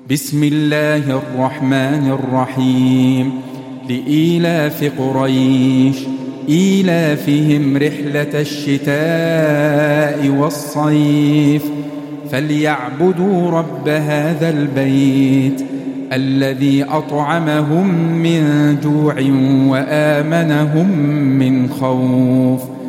بسم الله الرحمن الرحيم. لإيلاف قريش إيلافهم رحلة الشتاء والصيف فليعبدوا رب هذا البيت الذي أطعمهم من جوع وآمنهم من خوف.